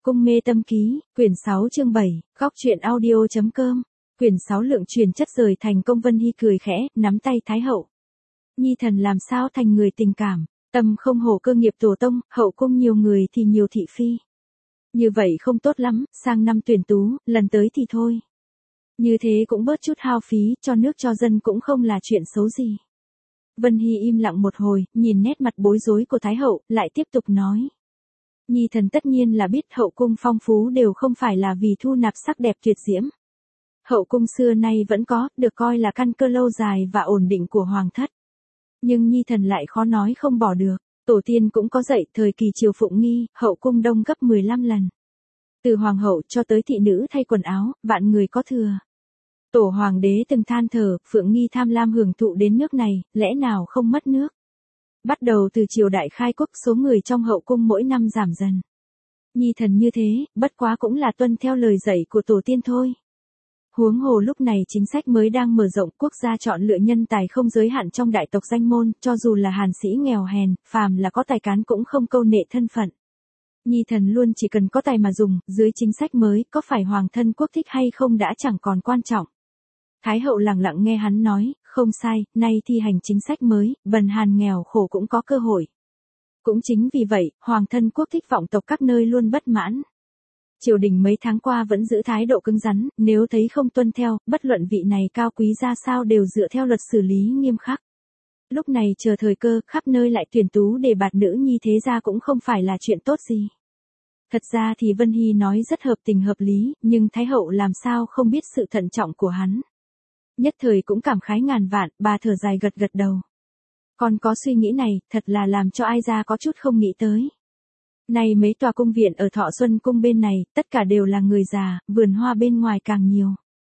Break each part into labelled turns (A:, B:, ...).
A: Cung mê tâm ký, quyển 6 chương 7, góc truyện audio.com, quyển 6 lượng truyền chất rời thành công. Vân Hy cười khẽ, nắm tay Thái hậu. Nhi thần làm sao thành người tình cảm, tâm không hổ cơ nghiệp tổ tông, hậu cung nhiều người thì nhiều thị phi. Như vậy không tốt lắm, sang năm tuyển tú, lần tới thì thôi. Như thế cũng bớt chút hao phí, cho nước cho dân cũng không là chuyện xấu gì. Vân Hy im lặng một hồi, nhìn nét mặt bối rối của Thái hậu, lại tiếp tục nói. Nhi thần tất nhiên là biết hậu cung phong phú đều không phải là vì thu nạp sắc đẹp tuyệt diễm. Hậu cung xưa nay vẫn có, được coi là căn cơ lâu dài và ổn định của hoàng thất. Nhưng Nhi thần lại khó nói không bỏ được, tổ tiên cũng có dạy thời kỳ triều Phụng Nghi, hậu cung đông gấp 15 lần. Từ hoàng hậu cho tới thị nữ thay quần áo, vạn người có thừa. Tổ hoàng đế từng than thở, Phượng Nghi tham lam hưởng thụ đến nước này, lẽ nào không mất nước. Bắt đầu từ triều đại khai quốc số người trong hậu cung mỗi năm giảm dần. Nhi thần như thế, bất quá cũng là tuân theo lời dạy của tổ tiên thôi. Huống hồ lúc này chính sách mới đang mở rộng, quốc gia chọn lựa nhân tài không giới hạn trong đại tộc danh môn, cho dù là hàn sĩ nghèo hèn, phàm là có tài cán cũng không câu nệ thân phận. Nhi thần luôn chỉ cần có tài mà dùng, dưới chính sách mới, có phải hoàng thân quốc thích hay không đã chẳng còn quan trọng. Thái hậu lặng lặng nghe hắn nói, không sai, nay thi hành chính sách mới, bần hàn nghèo khổ cũng có cơ hội. Cũng chính vì vậy, hoàng thân quốc thích vọng tộc các nơi luôn bất mãn. Triều đình mấy tháng qua vẫn giữ thái độ cứng rắn, nếu thấy không tuân theo, bất luận vị này cao quý ra sao đều dựa theo luật xử lý nghiêm khắc. Lúc này chờ thời cơ, khắp nơi lại tuyển tú để bạt nữ nhi thế ra cũng không phải là chuyện tốt gì. Thật ra thì Vân Hy nói rất hợp tình hợp lý, nhưng Thái hậu làm sao không biết sự thận trọng của hắn. Nhất thời cũng cảm khái ngàn vạn, bà thở dài gật gật đầu. Còn có suy nghĩ này, thật là làm cho ai ra có chút không nghĩ tới. Này mấy tòa cung viện ở Thọ Xuân cung bên này, tất cả đều là người già, vườn hoa bên ngoài càng nhiều.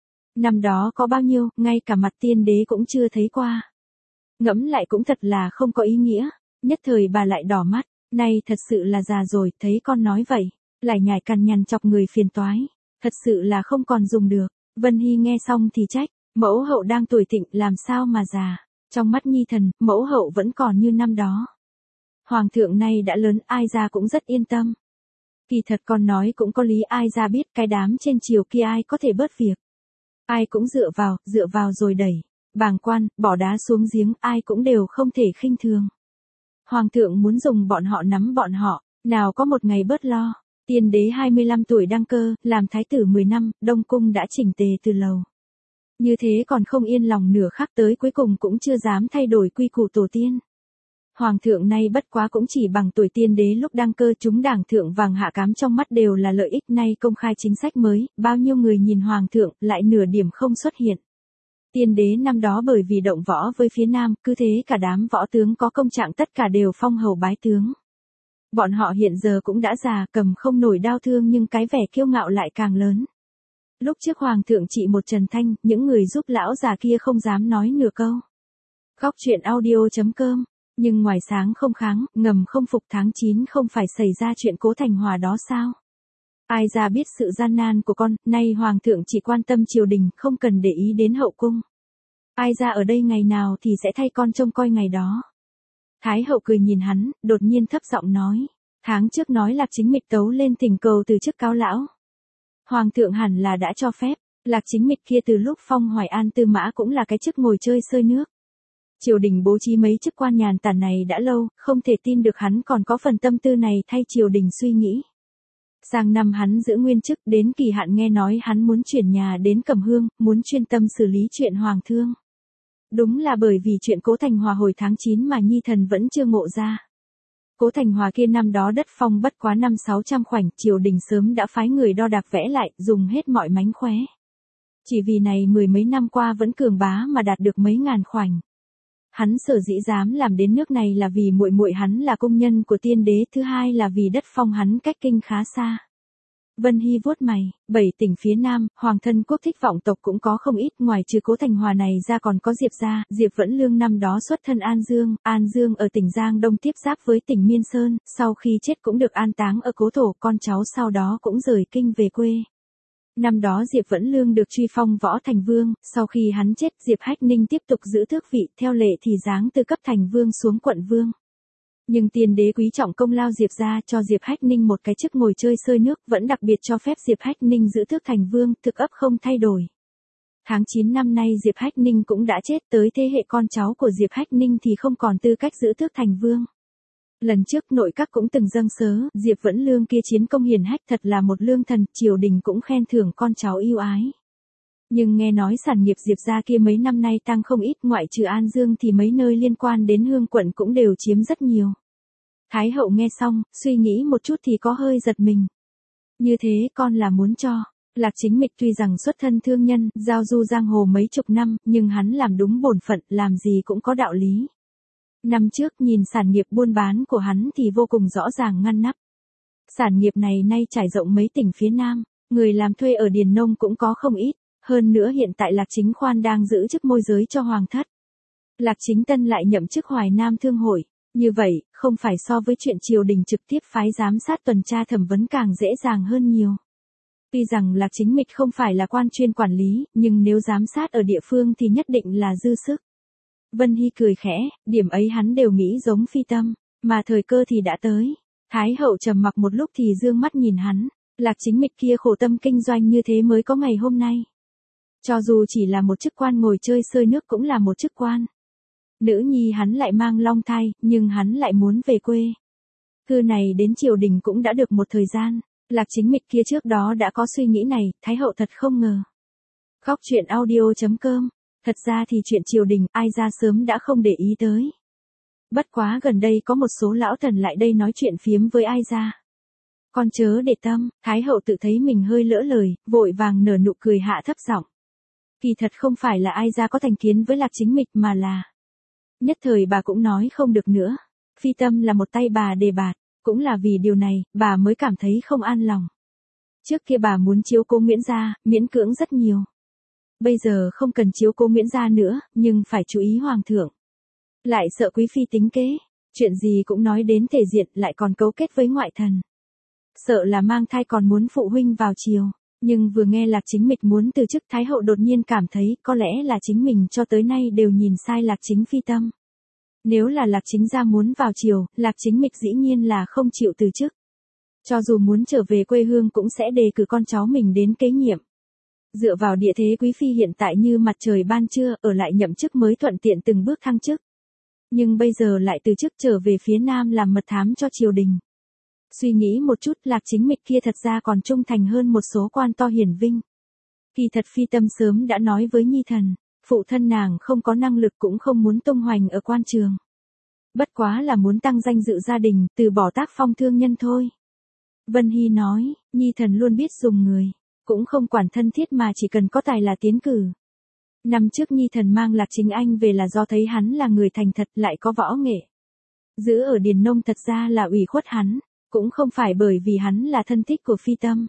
A: Năm đó có bao nhiêu, ngay cả mặt tiên đế cũng chưa thấy qua. Ngẫm lại cũng thật là không có ý nghĩa, nhất thời bà lại đỏ mắt, này thật sự là già rồi, thấy con nói vậy, lại nhảy cằn nhằn chọc người phiền toái, thật sự là không còn dùng được. Vân Hy nghe xong thì trách. Mẫu hậu đang tuổi thịnh làm sao mà già, trong mắt Nhi thần, mẫu hậu vẫn còn như năm đó. Hoàng thượng này đã lớn, ai ra cũng rất yên tâm. Kỳ thật con nói cũng có lý, ai ra biết cái đám trên triều kia ai có thể bớt việc. Ai cũng dựa vào rồi đẩy, bàng quan, bỏ đá xuống giếng, ai cũng đều không thể khinh thường. Hoàng thượng muốn dùng bọn họ nắm bọn họ, nào có một ngày bớt lo. Tiên đế 25 tuổi đăng cơ, làm thái tử 10 năm, Đông cung đã chỉnh tề từ lâu. Như thế còn không yên lòng nửa khắc, tới cuối cùng cũng chưa dám thay đổi quy củ tổ tiên. Hoàng thượng nay bất quá cũng chỉ bằng tuổi tiên đế lúc đăng cơ, chúng đảng thượng vàng hạ cám trong mắt đều là lợi ích, nay công khai chính sách mới, bao nhiêu người nhìn hoàng thượng, lại nửa điểm không xuất hiện. Tiên đế năm đó bởi vì động võ với phía nam, cứ thế cả đám võ tướng có công trạng tất cả đều phong hầu bái tướng. Bọn họ hiện giờ cũng đã già, cầm không nổi đao thương, nhưng cái vẻ kiêu ngạo lại càng lớn. Lúc trước hoàng thượng trị một trần thanh, những người giúp lão già kia không dám nói nửa câu. Góc truyện audio.com, nhưng ngoài sáng không kháng, ngầm không phục, tháng 9 không phải xảy ra chuyện Cố Thành Hòa đó sao? Ai ra biết sự gian nan của con, nay hoàng thượng chỉ quan tâm triều đình, không cần để ý đến hậu cung. Ai ra ở đây ngày nào thì sẽ thay con trông coi ngày đó. Thái hậu cười nhìn hắn, đột nhiên thấp giọng nói, tháng trước nói Lạc Chính Mịch tấu lên thỉnh cầu từ chức cáo lão. Hoàng thượng hẳn là đã cho phép, Lạc Chính Mịch kia từ lúc phong Hoài An tư mã cũng là cái chức ngồi chơi sơi nước. Triều đình bố trí mấy chức quan nhàn tản này đã lâu, không thể tin được hắn còn có phần tâm tư này thay triều đình suy nghĩ. Sang năm hắn giữ nguyên chức, đến kỳ hạn nghe nói hắn muốn chuyển nhà đến Cẩm Hương, muốn chuyên tâm xử lý chuyện hoàng thương. Đúng là bởi vì chuyện Cố Thành Hòa hồi tháng 9 mà Nhi thần vẫn chưa ngộ ra. Cố Thành Hòa kia năm đó đất phong bất quá 500-600 khoảnh, triều đình sớm đã phái người đo đạc vẽ lại, dùng hết mọi mánh khóe. Chỉ vì này mười mấy năm qua vẫn cường bá mà đạt được mấy ngàn khoảnh. Hắn sở dĩ dám làm đến nước này là vì muội muội hắn là công nhân của tiên đế, thứ hai là vì đất phong hắn cách kinh khá xa. Vân Hy vuốt mày, 7 tỉnh phía Nam, hoàng thân quốc thích vọng tộc cũng có không ít, ngoài trừ Cố Thành Hòa này ra còn có Diệp gia, Diệp Vẫn Lương năm đó xuất thân An Dương ở tỉnh Giang Đông tiếp giáp với tỉnh Miên Sơn, sau khi chết cũng được an táng ở cố thổ, con cháu sau đó cũng rời kinh về quê. Năm đó Diệp Vẫn Lương được truy phong võ thành vương, sau khi hắn chết Diệp Hách Ninh tiếp tục giữ tước vị, theo lệ thì giáng từ cấp thành vương xuống quận vương. Nhưng tiên đế quý trọng công lao Diệp gia, cho Diệp Hách Ninh một cái chức ngồi chơi sơi nước, vẫn đặc biệt cho phép Diệp Hách Ninh giữ tước thành vương, thực ấp không thay đổi. Tháng 9 năm nay Diệp Hách Ninh cũng đã chết, tới thế hệ con cháu của Diệp Hách Ninh thì không còn tư cách giữ tước thành vương. Lần trước nội các cũng từng dâng sớ, Diệp Vẫn Lương kia chiến công hiển hách, thật là một lương thần, triều đình cũng khen thưởng con cháu yêu ái. Nhưng nghe nói sản nghiệp Diệp gia kia mấy năm nay tăng không ít, ngoại trừ An Dương thì mấy nơi liên quan đến Hương quận cũng đều chiếm rất nhiều. Thái hậu nghe xong, suy nghĩ một chút thì có hơi giật mình. Như thế con là muốn cho. Lạc Chính Mịch tuy rằng xuất thân thương nhân, giao du giang hồ mấy chục năm, nhưng hắn làm đúng bổn phận, làm gì cũng có đạo lý. Năm trước nhìn sản nghiệp buôn bán của hắn thì vô cùng rõ ràng ngăn nắp. Sản nghiệp này nay trải rộng mấy tỉnh phía Nam, người làm thuê ở Điền Nông cũng có không ít. Hơn nữa hiện tại Lạc Chính Khoan đang giữ chức môi giới cho Hoàng thất. Lạc Chính Tân lại nhậm chức Hoài Nam Thương hội. Như vậy, không phải so với chuyện triều đình trực tiếp phái giám sát tuần tra thẩm vấn càng dễ dàng hơn nhiều. Tuy rằng Lạc Chính Mịch không phải là quan chuyên quản lý, nhưng nếu giám sát ở địa phương thì nhất định là dư sức. Vân Hy cười khẽ, điểm ấy hắn đều nghĩ giống Phi Tâm, mà thời cơ thì đã tới. Thái hậu trầm mặc một lúc thì dương mắt nhìn hắn, Lạc Chính Mịch kia khổ tâm kinh doanh như thế mới có ngày hôm nay. Cho dù chỉ là một chức quan ngồi chơi sơi nước cũng là một chức quan. Nữ nhi hắn lại mang long thai, nhưng hắn lại muốn về quê. Thư này đến triều đình cũng đã được một thời gian. Lạc Chính Mịch kia trước đó đã có suy nghĩ này, Thái hậu thật không ngờ. Khóc chuyện audio.com. Thật ra thì chuyện triều đình ai ra sớm đã không để ý tới. Bất quá gần đây có một số lão thần lại đây nói chuyện phiếm với ai ra. Con chớ để tâm, Thái hậu tự thấy mình hơi lỡ lời, vội vàng nở nụ cười hạ thấp giọng. Kỳ thật không phải là ai ra có thành kiến với Lạc Chính Mịch mà là. Nhất thời bà cũng nói không được nữa. Phi Tâm là một tay bà đề bạt, cũng là vì điều này, bà mới cảm thấy không an lòng. Trước kia bà muốn chiếu cố Nguyễn gia, miễn cưỡng rất nhiều. Bây giờ không cần chiếu cố Nguyễn gia nữa, nhưng phải chú ý Hoàng thượng. Lại sợ Quý Phi tính kế, chuyện gì cũng nói đến thể diện lại còn cấu kết với ngoại thần. Sợ là mang thai còn muốn phụ huynh vào triều. Nhưng vừa nghe Lạc Chính Mịch muốn từ chức, Thái hậu đột nhiên cảm thấy có lẽ là chính mình cho tới nay đều nhìn sai Lạc Chính Phi Tâm. Nếu là Lạc Chính gia muốn vào triều, Lạc Chính Mịch dĩ nhiên là không chịu từ chức. Cho dù muốn trở về quê hương cũng sẽ đề cử con cháu mình đến kế nhiệm. Dựa vào địa thế Quý Phi hiện tại như mặt trời ban trưa, ở lại nhậm chức mới thuận tiện từng bước thăng chức. Nhưng bây giờ lại từ chức trở về phía Nam làm mật thám cho triều đình. Suy nghĩ một chút, Lạc Chính Mịch kia thật ra còn trung thành hơn một số quan to hiển vinh. Kỳ thật Phi Tâm sớm đã nói với Nhi Thần, phụ thân nàng không có năng lực cũng không muốn tung hoành ở quan trường. Bất quá là muốn tăng danh dự gia đình, từ bỏ tác phong thương nhân thôi. Vân Hy nói, Nhi Thần luôn biết dùng người, cũng không quản thân thiết mà chỉ cần có tài là tiến cử. Năm trước Nhi Thần mang Lạc Chính Anh về là do thấy hắn là người thành thật lại có võ nghệ. Giữ ở Điền Nông thật ra là ủy khuất hắn. Cũng không phải bởi vì hắn là thân thích của Phi Tâm.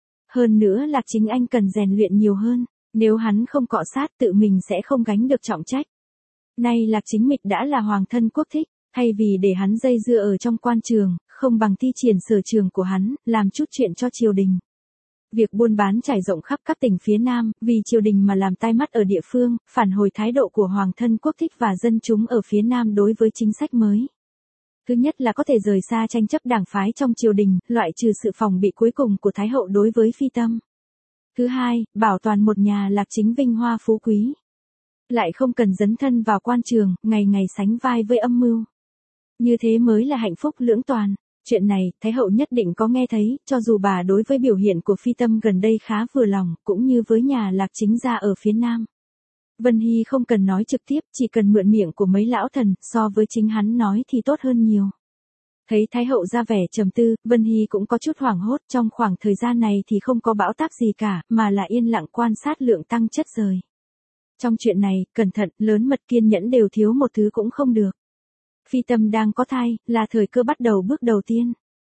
A: Hơn nữa Lạc Chính Anh cần rèn luyện nhiều hơn, nếu hắn không cọ sát tự mình sẽ không gánh được trọng trách. Nay Lạc Chính Mịch đã là hoàng thân quốc thích, thay vì để hắn dây dưa ở trong quan trường, không bằng thi triển sở trường của hắn, làm chút chuyện cho triều đình. Việc buôn bán trải rộng khắp các tỉnh phía Nam, vì triều đình mà làm tai mắt ở địa phương, phản hồi thái độ của hoàng thân quốc thích và dân chúng ở phía Nam đối với chính sách mới. Thứ nhất là có thể rời xa tranh chấp đảng phái trong triều đình, loại trừ sự phòng bị cuối cùng của Thái hậu đối với Phi Tâm. Thứ hai, bảo toàn một nhà Lạc Chính vinh hoa phú quý. Lại không cần dấn thân vào quan trường, ngày ngày sánh vai với âm mưu. Như thế mới là hạnh phúc lưỡng toàn. Chuyện này, Thái hậu nhất định có nghe thấy, cho dù bà đối với biểu hiện của Phi Tâm gần đây khá vừa lòng, cũng như với nhà Lạc Chính gia ở phía Nam. Vân Hy không cần nói trực tiếp, chỉ cần mượn miệng của mấy lão thần, so với chính hắn nói thì tốt hơn nhiều. Thấy Thái hậu ra vẻ trầm tư, Vân Hy cũng có chút hoảng hốt, trong khoảng thời gian này thì không có bão táp gì cả, mà là yên lặng quan sát lượng tăng chất rời. Trong chuyện này, cẩn thận, lớn mật kiên nhẫn đều thiếu một thứ cũng không được. Phi Tâm đang có thai, là thời cơ bắt đầu bước đầu tiên.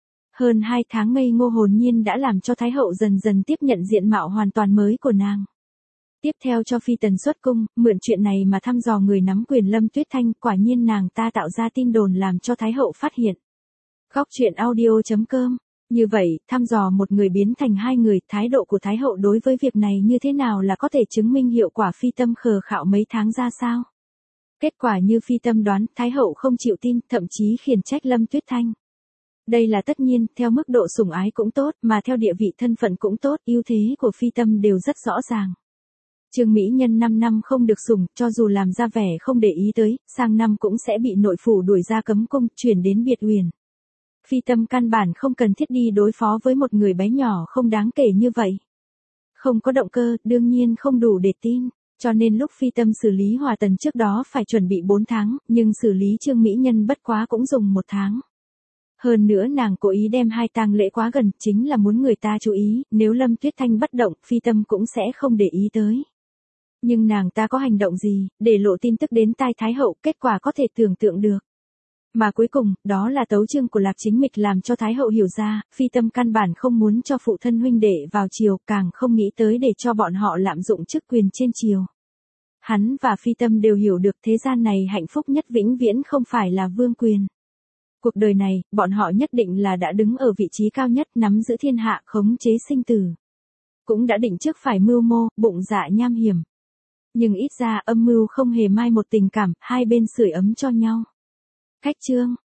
A: Hơn 2 tháng ngây ngô hồn nhiên đã làm cho Thái hậu dần dần tiếp nhận diện mạo hoàn toàn mới của nàng. Tiếp theo cho Phi Tần xuất cung, mượn chuyện này mà thăm dò người nắm quyền Lâm Tuyết Thanh, quả nhiên nàng ta tạo ra tin đồn làm cho Thái hậu phát hiện. Khóc chuyện audio.com. Như vậy, thăm dò một người biến thành 2 người, thái độ của Thái hậu đối với việc này như thế nào là có thể chứng minh hiệu quả Phi Tâm khờ khạo mấy tháng ra sao? Kết quả như Phi Tâm đoán, Thái hậu không chịu tin, thậm chí khiển trách Lâm Tuyết Thanh. Đây là tất nhiên, theo mức độ sủng ái cũng tốt, mà theo địa vị thân phận cũng tốt, ưu thế của Phi Tâm đều rất rõ ràng. Trương Mỹ Nhân 5 năm không được sủng, cho dù làm ra vẻ không để ý tới, sang năm cũng sẽ bị nội phủ đuổi ra cấm cung, chuyển đến Biệt Uyển. Phi Tâm căn bản không cần thiết đi đối phó với một người bé nhỏ không đáng kể như vậy. Không có động cơ, đương nhiên không đủ để tin. Cho nên lúc Phi Tâm xử lý Hòa Tần trước đó phải chuẩn bị 4 tháng, nhưng xử lý Trương Mỹ Nhân bất quá cũng dùng 1 tháng. Hơn nữa nàng cố ý đem 2 tang lễ quá gần, chính là muốn người ta chú ý, nếu Lâm Tuyết Thanh bất động, Phi Tâm cũng sẽ không để ý tới. Nhưng nàng ta có hành động gì, để lộ tin tức đến tai Thái hậu, kết quả có thể tưởng tượng được. Mà cuối cùng, đó là tấu chương của Lạc Chính Mịch làm cho Thái hậu hiểu ra, Phi Tâm căn bản không muốn cho phụ thân huynh đệ vào triều, càng không nghĩ tới để cho bọn họ lạm dụng chức quyền trên triều. Hắn và Phi Tâm đều hiểu được thế gian này hạnh phúc nhất vĩnh viễn không phải là vương quyền. Cuộc đời này, bọn họ nhất định là đã đứng ở vị trí cao nhất, nắm giữ thiên hạ, khống chế sinh tử. Cũng đã định trước phải mưu mô, bụng dạ nham hiểm. Nhưng ít ra âm mưu không hề mai một tình cảm, hai bên sưởi ấm cho nhau. Khách chương